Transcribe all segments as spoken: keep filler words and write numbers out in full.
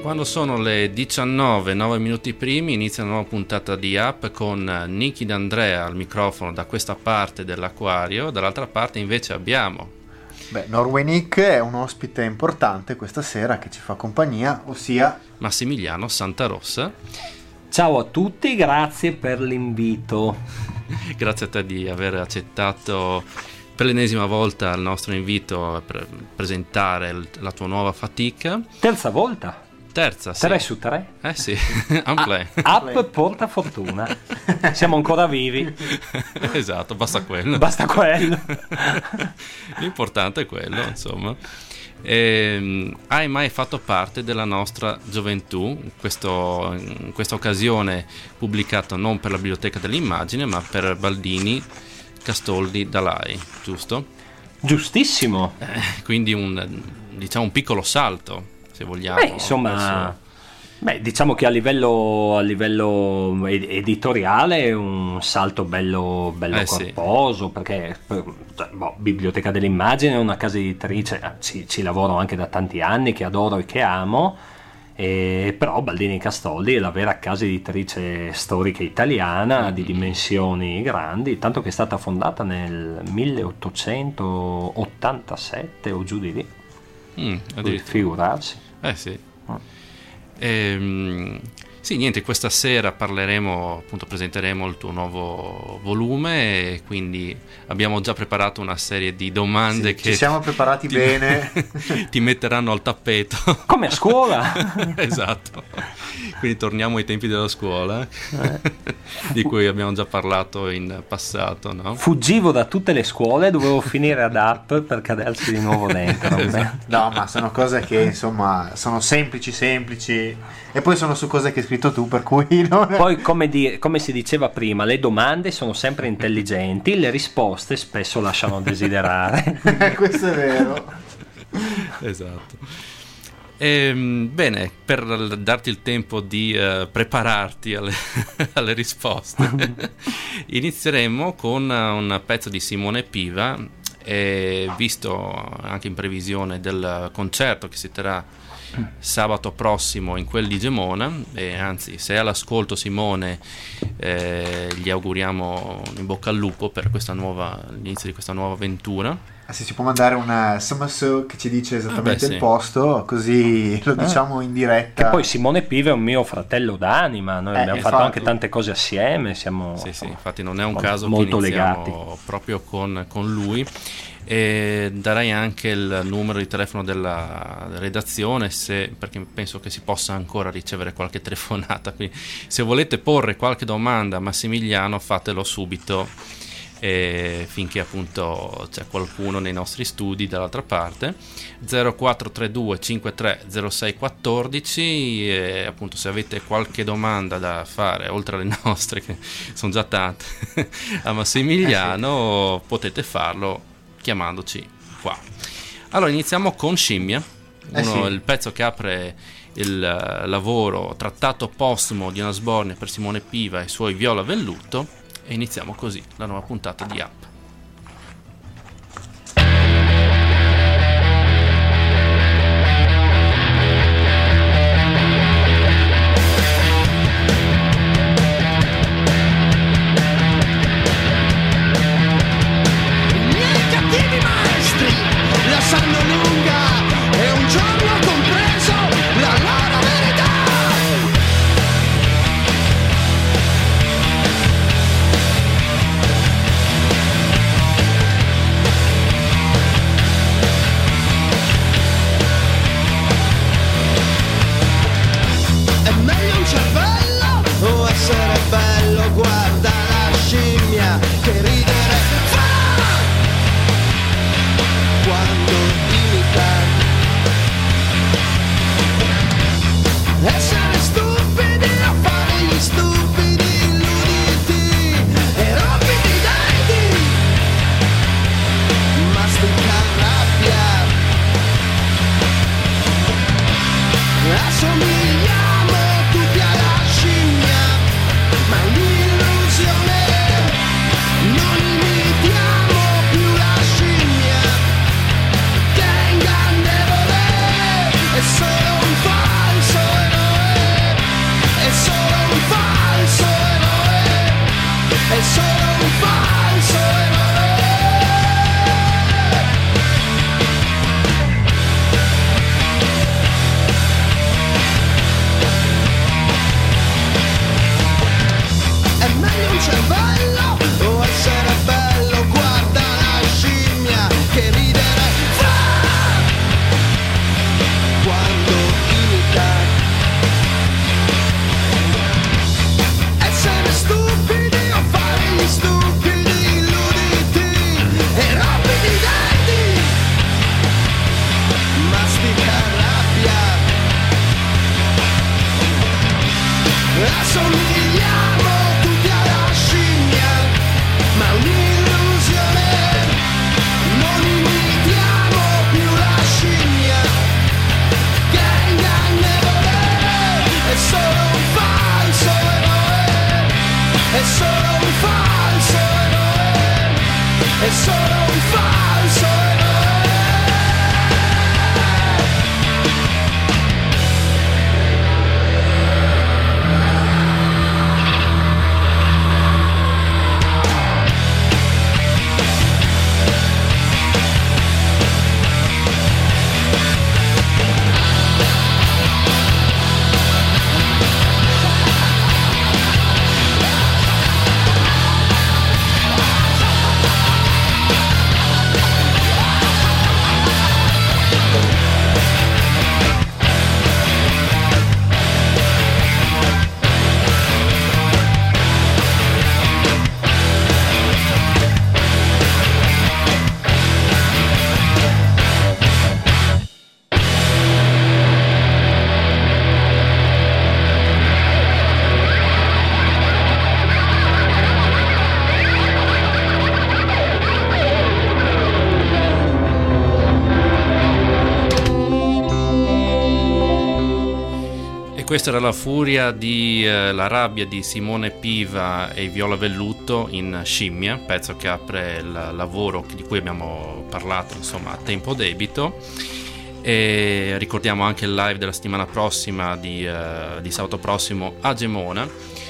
Quando sono le diciannove, nove minuti primi, inizia una nuova puntata di Up con Nicky D'Andrea al microfono da questa parte dell'acquario, dall'altra parte invece abbiamo... Beh, Norway Nick è un ospite importante questa sera che ci fa compagnia, ossia... Massimiliano Santarossa. Ciao a tutti, grazie per l'invito. Grazie a te di aver accettato per l'ennesima volta il nostro invito per presentare la tua nuova fatica. Terza volta? Terza, sì. Tre su tre? Eh sì, Unplay. Up porta fortuna. Siamo ancora vivi. Esatto, basta quello. Basta quello. L'importante è quello, insomma. E, hai mai fatto parte della nostra gioventù? Questo, in questa occasione pubblicato non per la Biblioteca dell'Immagine, ma per Baldini, Castoldi, Dalai, giusto? Giustissimo. Eh, quindi un, diciamo, un piccolo salto, se vogliamo. Beh, insomma, verso... beh, diciamo che a livello, a livello editoriale è un salto bello, bello eh, corposo, sì. Perché boh, Biblioteca dell'Immagine è una casa editrice, ci, ci lavoro anche da tanti anni, che adoro e che amo, e, però Baldini Castoldi è la vera casa editrice storica italiana, di dimensioni grandi, tanto che è stata fondata nel milleottocentottantasette o giù di lì. Mm, figurarsi. Eh sì. Oh. Ehm, sì, niente, questa sera parleremo, appunto presenteremo il tuo nuovo volume e quindi abbiamo già preparato una serie di domande sì, che ci siamo preparati ti, bene. Ti metteranno al tappeto. Come a scuola. Esatto. Quindi torniamo ai tempi della scuola, eh. di cui abbiamo già parlato in passato, no? Fuggivo da tutte le scuole, dovevo finire ad Up per caderci di nuovo dentro. Esatto. No, ma sono cose che insomma sono semplici semplici e poi sono su cose che hai scritto tu, per cui non... Poi come, di, come si diceva prima, le domande sono sempre intelligenti, le risposte spesso lasciano desiderare. Questo è vero. Esatto. Ehm, bene, per darti il tempo di uh, prepararti alle, alle risposte, inizieremo con un pezzo di Simone Piva, e visto anche in previsione del concerto che si terrà sabato prossimo in quel di Gemona, e anzi, se è all'ascolto Simone, eh, gli auguriamo in bocca al lupo per questa nuova, l'inizio di questa nuova avventura. Ah, se ci può mandare un S M S che ci dice esattamente ah, beh, il sì. posto, così lo diciamo in diretta. Che poi Simone Piva è un mio fratello d'anima, noi eh, abbiamo infatti. fatto anche tante cose assieme, siamo sì, sì, infatti non è un molto, caso molto che iniziamo legati proprio con, con lui. E darei anche il numero di telefono della redazione, se, perché penso che si possa ancora ricevere qualche telefonata, quindi se volete porre qualche domanda a Massimiliano fatelo subito, e finché appunto c'è qualcuno nei nostri studi dall'altra parte. Zero quattro tre due cinque tre zero sei uno quattro, e appunto se avete qualche domanda da fare oltre alle nostre, che sono già tante, a Massimiliano, eh sì. potete farlo chiamandoci qua. Allora iniziamo con Scimmia, uno, eh sì. il pezzo che apre il lavoro trattato postumo di Una Sbornia per Simone Piva e i suoi Viola Velluto, e iniziamo così la nuova puntata di Up. Sanno lunga e un giorno ho compreso la loro verità. È meglio un cervello o essere bello? Guarda la scimmia che ridere fa quando essere stupidi a fare gli stupidi, illuditi e rompiti i denti, mastica rabbia. Assomigliamo tutti alla scimmia, ma è un'illusione, non imitiamo più la scimmia, che è ingannevole, è solo un falso. questa era la furia di eh, la rabbia di Simone Piva e Viola Velluto in Scimmia, pezzo che apre il lavoro di cui abbiamo parlato, insomma, a tempo debito. E ricordiamo anche il live della settimana prossima di, eh, di sabato prossimo a Gemona,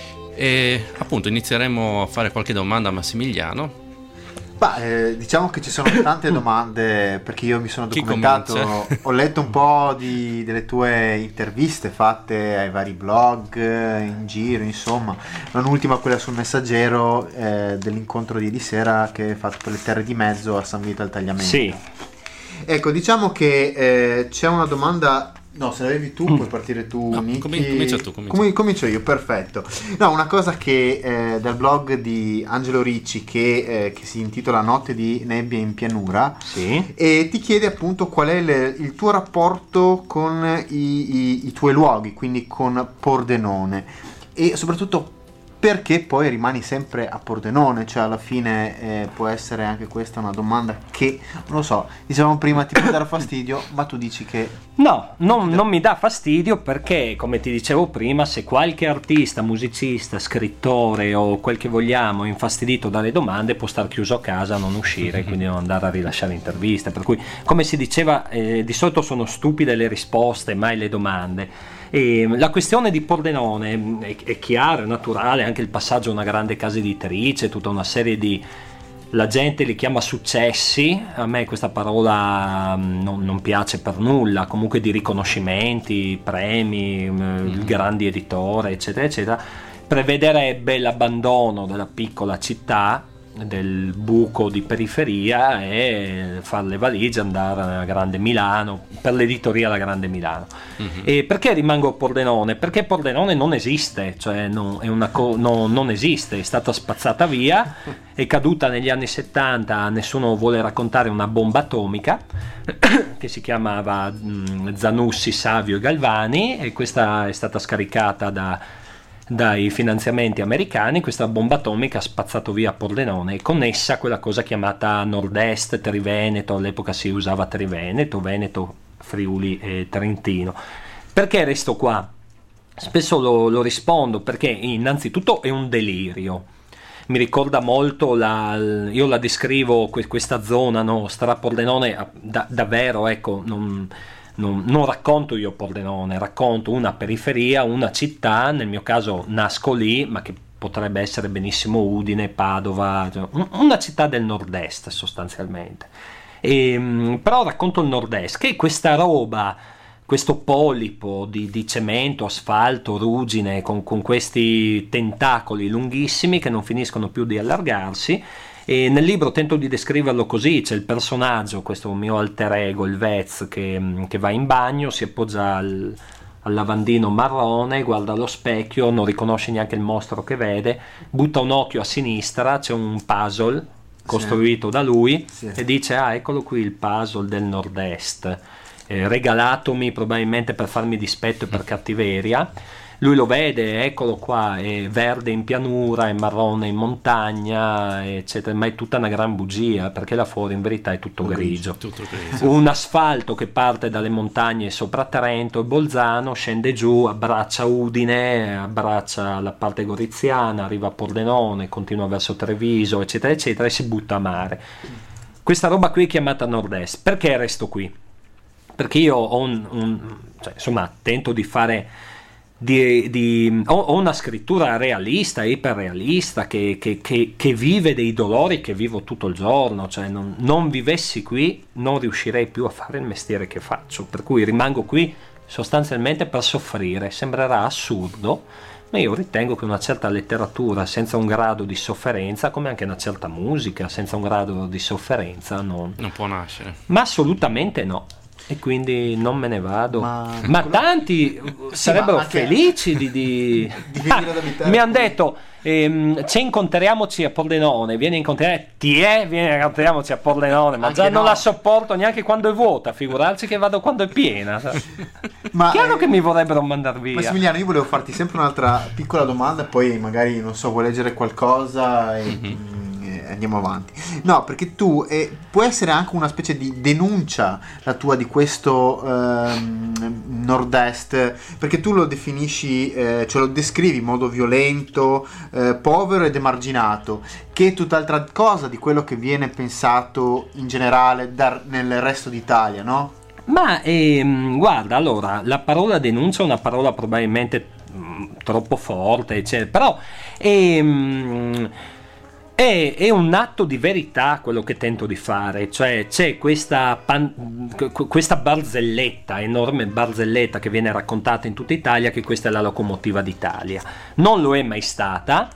e appunto inizieremo a fare qualche domanda a Massimiliano. Bah, eh, diciamo che ci sono tante domande, perché io mi sono Chi documentato, comincia? ho letto un po' di, delle tue interviste fatte ai vari blog eh, in giro, insomma, non ultima quella sul Messaggero eh, dell'incontro di ieri sera che hai fatto per le terre di mezzo a San Vito al Tagliamento. Sì. Ecco, diciamo che eh, c'è una domanda. No, se l'avevi tu puoi partire tu, No, Nicky. comin- comincia tu, comincia. Com- comincio io, perfetto. No, una cosa che eh, dal blog di Angelo Ricci che, eh, che si intitola Notte di nebbia in pianura, Sì. e ti chiede appunto qual è le- il tuo rapporto con i, i- i tuoi luoghi, quindi con Pordenone, e soprattutto perché poi rimani sempre a Pordenone, cioè alla fine eh, può essere anche questa una domanda che, non lo so, dicevamo prima ti può dare fastidio, ma tu dici che... No, non, non mi dà fastidio perché, come ti dicevo prima, se qualche artista, musicista, scrittore o quel che vogliamo è infastidito dalle domande, può star chiuso a casa, non uscire, quindi non andare a rilasciare interviste. Per cui, come si diceva, eh, di solito sono stupide le risposte, mai le domande. E la questione di Pordenone è, è chiaro, è naturale, anche il passaggio a una grande casa editrice, tutta una serie di... La gente li chiama successi, a me questa parola non, non piace per nulla, comunque di riconoscimenti, premi, mm. grandi editore, eccetera, eccetera, prevederebbe l'abbandono della piccola città, del buco di periferia, e fare le valigie, andare alla grande Milano, per l'editoria la grande Milano. Mm-hmm. E perché rimango a Pordenone? Perché Pordenone non esiste, cioè non, è una co- no, non esiste, è stata spazzata via, è caduta negli anni settanta, nessuno vuole raccontare una bomba atomica che si chiamava mh, Zanussi, Savio e Galvani, e questa è stata scaricata da dai finanziamenti americani. Questa bomba atomica ha spazzato via Pordenone e con essa quella cosa chiamata Nord-Est, Triveneto, all'epoca si usava Triveneto, Veneto, Friuli e Trentino. Perché resto qua? Spesso lo, lo rispondo perché innanzitutto è un delirio, mi ricorda molto la, io la descrivo questa zona nostra, Pordenone, da, davvero, ecco, non Non, non racconto io Pordenone, racconto una periferia, una città, nel mio caso nasco lì, ma che potrebbe essere benissimo Udine, Padova, cioè una città del nord-est sostanzialmente. E, però racconto il nord-est, che è questa roba, questo polipo di, di cemento, asfalto, ruggine, con, con questi tentacoli lunghissimi che non finiscono più di allargarsi. E nel libro tento di descriverlo così: c'è il personaggio, questo mio alter ego, il Vez, che, che va in bagno, si appoggia al, al lavandino marrone, guarda allo specchio, non riconosce neanche il mostro che vede, butta un occhio a sinistra, c'è un puzzle costruito sì. da lui sì. e dice: ah, eccolo qui il puzzle del nord-est, eh, regalatomi probabilmente per farmi dispetto e per cattiveria. Lui lo vede, eccolo qua, è verde in pianura, è marrone in montagna, eccetera, ma è tutta una gran bugia, perché là fuori in verità è tutto grigio. Tutto grigio. Un asfalto che parte dalle montagne sopra Trento e Bolzano, scende giù, abbraccia Udine, abbraccia la parte goriziana, arriva a Pordenone, continua verso Treviso, eccetera, eccetera, e si butta a mare. Questa roba qui è chiamata Nord-Est. Perché resto qui? Perché io ho un, un cioè, insomma, tento di fare... Di, di, ho, ho una scrittura realista, iperrealista, che, che, che, che vive dei dolori che vivo tutto il giorno, cioè non, non vivessi qui non riuscirei più a fare il mestiere che faccio, per cui rimango qui sostanzialmente per soffrire. Sembrerà assurdo, ma io ritengo che una certa letteratura senza un grado di sofferenza, come anche una certa musica senza un grado di sofferenza, non, non può nascere. Ma assolutamente no. E quindi non me ne vado. Ma, ma tanti sì, sarebbero ma felici di, di... di ah, mi hanno detto ehm, ci incontriamoci a Pordenone, vieni a incontrare ti è, vieni a incontriamoci a Pordenone, ma anche già no. non la sopporto neanche quando è vuota, figurarsi che vado quando è piena. Ma chiaro eh, che mi vorrebbero mandare via. Massimiliano, io volevo farti sempre un'altra piccola domanda, poi magari non so, vuoi leggere qualcosa e, mm-hmm. andiamo avanti. No, perché tu eh, può essere anche una specie di denuncia la tua di questo ehm, nord-est, perché tu lo definisci, eh, cioè lo descrivi in modo violento, eh, povero ed emarginato, che è tutt'altra cosa di quello che viene pensato in generale da, nel resto d'Italia, no? Ma ehm, guarda, allora, la parola denuncia è una parola probabilmente mh, troppo forte, eccetera, però ehm, è, è un atto di verità quello che tento di fare, cioè c'è questa, pan, questa barzelletta, enorme barzelletta che viene raccontata in tutta Italia, che questa è la locomotiva d'Italia. Non lo è mai stata.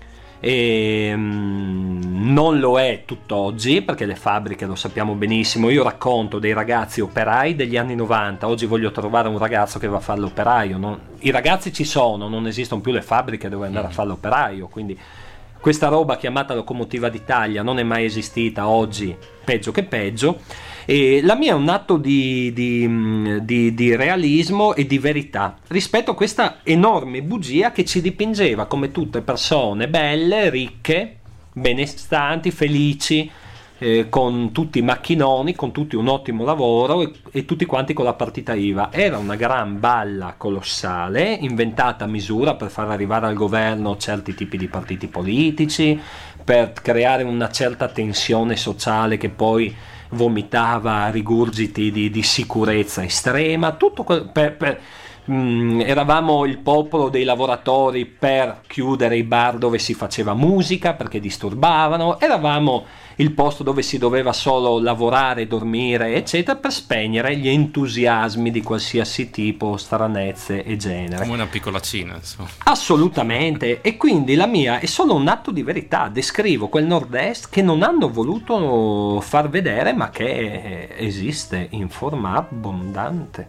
E non lo è tutt'oggi, perché le fabbriche, lo sappiamo benissimo, io racconto dei ragazzi operai degli anni novanta, oggi voglio trovare un ragazzo che va a fare l'operaio, non, i ragazzi ci sono, non esistono più le fabbriche dove andare a fare l'operaio, quindi questa roba chiamata locomotiva d'Italia non è mai esistita, oggi peggio che peggio. E la mia è un atto di, di, di, di realismo e di verità rispetto a questa enorme bugia che ci dipingeva come tutte persone belle, ricche, benestanti, felici, eh, con tutti i macchinoni, con tutti un ottimo lavoro e, e tutti quanti con la partita I V A. Era una gran balla colossale, inventata a misura per far arrivare al governo certi tipi di partiti politici, per creare una certa tensione sociale che poi vomitava rigurgiti di, di sicurezza estrema, tutto que- per, per, mh, eravamo il popolo dei lavoratori per chiudere i bar dove si faceva musica perché disturbavano, eravamo il posto dove si doveva solo lavorare, dormire, eccetera, per spegnere gli entusiasmi di qualsiasi tipo, stranezze e genere. Come una piccola Cina, insomma. Assolutamente, e quindi la mia è solo un atto di verità, descrivo quel nord-est che non hanno voluto far vedere, ma che esiste in forma abbondante.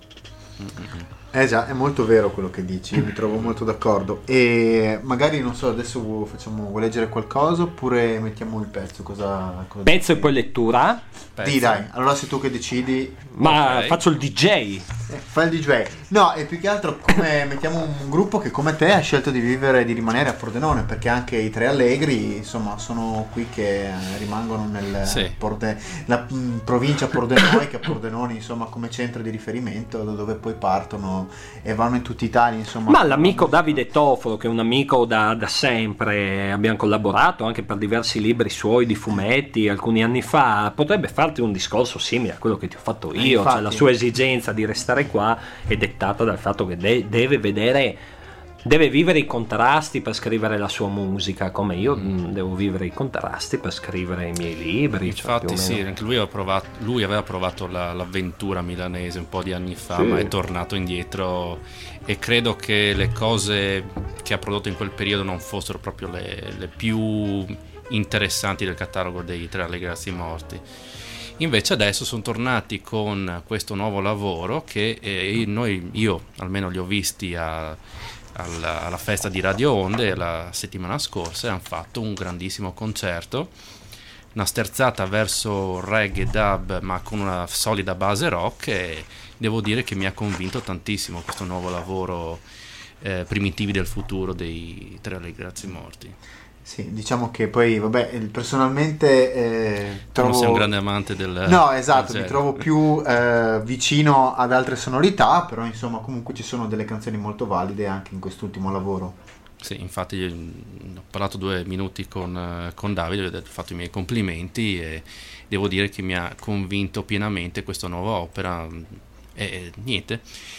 Eh già, è molto vero quello che dici, io mi trovo molto d'accordo. E magari, non so, adesso facciamo, vuoi leggere qualcosa oppure mettiamo il pezzo? Cosa, cosa Pezzo e poi lettura? Di dai, allora sei tu che decidi. Ma Ok. faccio il D J. Eh, fai il D J. No, e più che altro come mettiamo un gruppo che come te ha scelto di vivere e di rimanere a Pordenone, perché anche i Tre Allegri, insomma, sono qui che eh, rimangono nel Sì. Porde- la mh, provincia Pordenone, che ha Pordenone, insomma, come centro di riferimento, da dove poi partono e vanno in tutta Italia, insomma. Ma l'amico Davide Tofolo, che è un amico da, da sempre, abbiamo collaborato anche per diversi libri suoi di fumetti alcuni anni fa, potrebbe farti un discorso simile a quello che ti ho fatto Eh, io, infatti. cioè la sua esigenza di restare qua è dettata dal fatto che de- deve vedere, deve vivere i contrasti per scrivere la sua musica, come io mh, devo vivere i contrasti per scrivere i miei libri. Cioè, Infatti più o sì, meno. anche lui aveva provato, lui aveva provato la- l'avventura milanese un po' di anni fa, Sì. ma è tornato indietro e credo che le cose che ha prodotto in quel periodo non fossero proprio le, le più interessanti del catalogo dei Tre Allegri Ragazzi Morti. Invece adesso sono tornati con questo nuovo lavoro che eh, noi, io almeno li ho visti a alla, alla festa di Radio Onde la settimana scorsa e hanno fatto un grandissimo concerto, una sterzata verso reggae dub ma con una solida base rock, e devo dire che mi ha convinto tantissimo questo nuovo lavoro, eh, Primitivi del futuro dei Tre Allegri Ragazzi Morti. Sì, diciamo che poi, vabbè, personalmente eh, Tu trovo... non sei un grande amante del... No, esatto, del mi genere. trovo più eh, vicino ad altre sonorità, però insomma comunque ci sono delle canzoni molto valide anche in quest'ultimo lavoro. Sì, infatti io, mh, ho parlato due minuti con, eh, con Davide, gli ho fatto i miei complimenti e devo dire che mi ha convinto pienamente questa nuova opera, mh, e, e niente.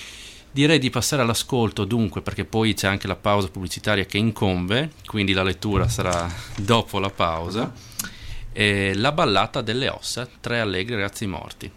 Direi di passare all'ascolto dunque, perché poi c'è anche la pausa pubblicitaria che incombe, quindi la lettura sarà dopo la pausa. E la ballata delle ossa, Tre Allegri Ragazzi Morti.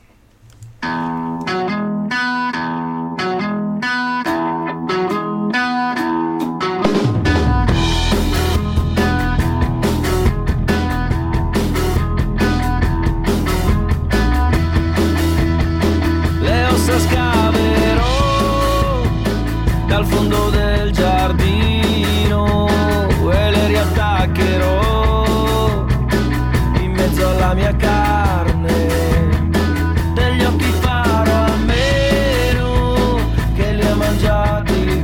Le ossa scaverò dal fondo del giardino e le riattaccherò in mezzo alla mia carne, degli occhi farò almeno che li ha mangiati il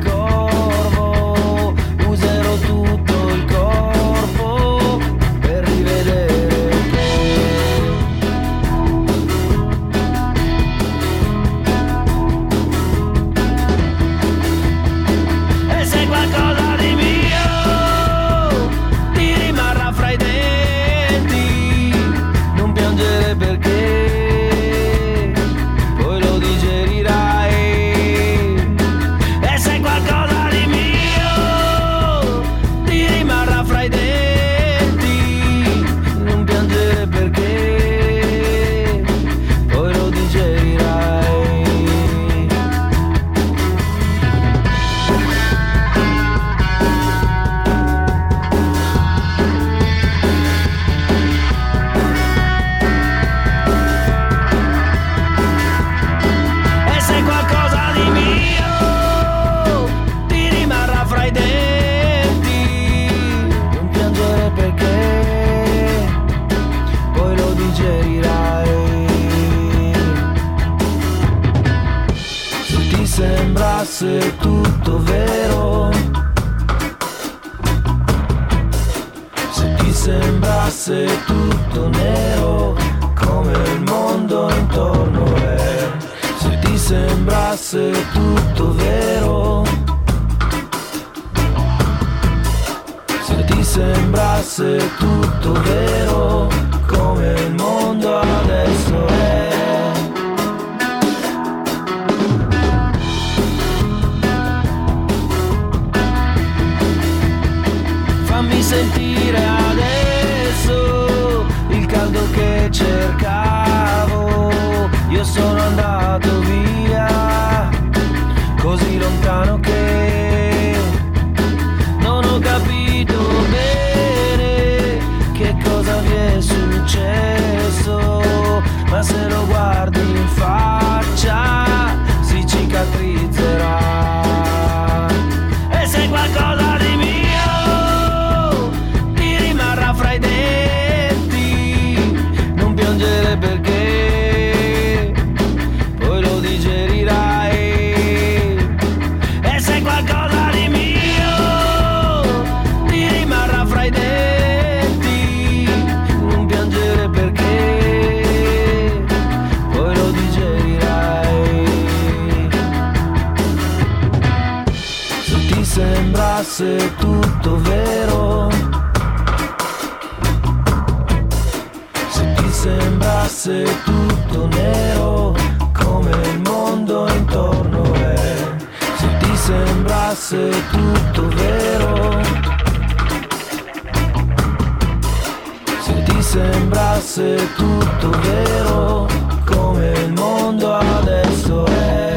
corvo, userò tutto il corpo per rivedere tutto vero, se ti sembrasse tutto nero come il mondo intorno è, se ti sembrasse tutto vero, se ti sembrasse tutto vero come il mondo adesso è. Fammi sentire adesso il caldo che cercavo, io sono andato via così lontano che non ho capito bene che cosa mi è successo, ma se lo guardi in faccia si cicatrizzerà. E se qualcosa di mio ti rimarrà fra i denti, non piangere perché poi lo digerirai. E se qualcosa di mio ti rimarrà fra i denti, non piangere perché poi lo digerirai. Se ti sembrasse tutto vero, se ti sembrasse tutto nero come il mondo intorno è, se ti sembrasse tutto vero, se ti sembrasse tutto vero come il mondo adesso è.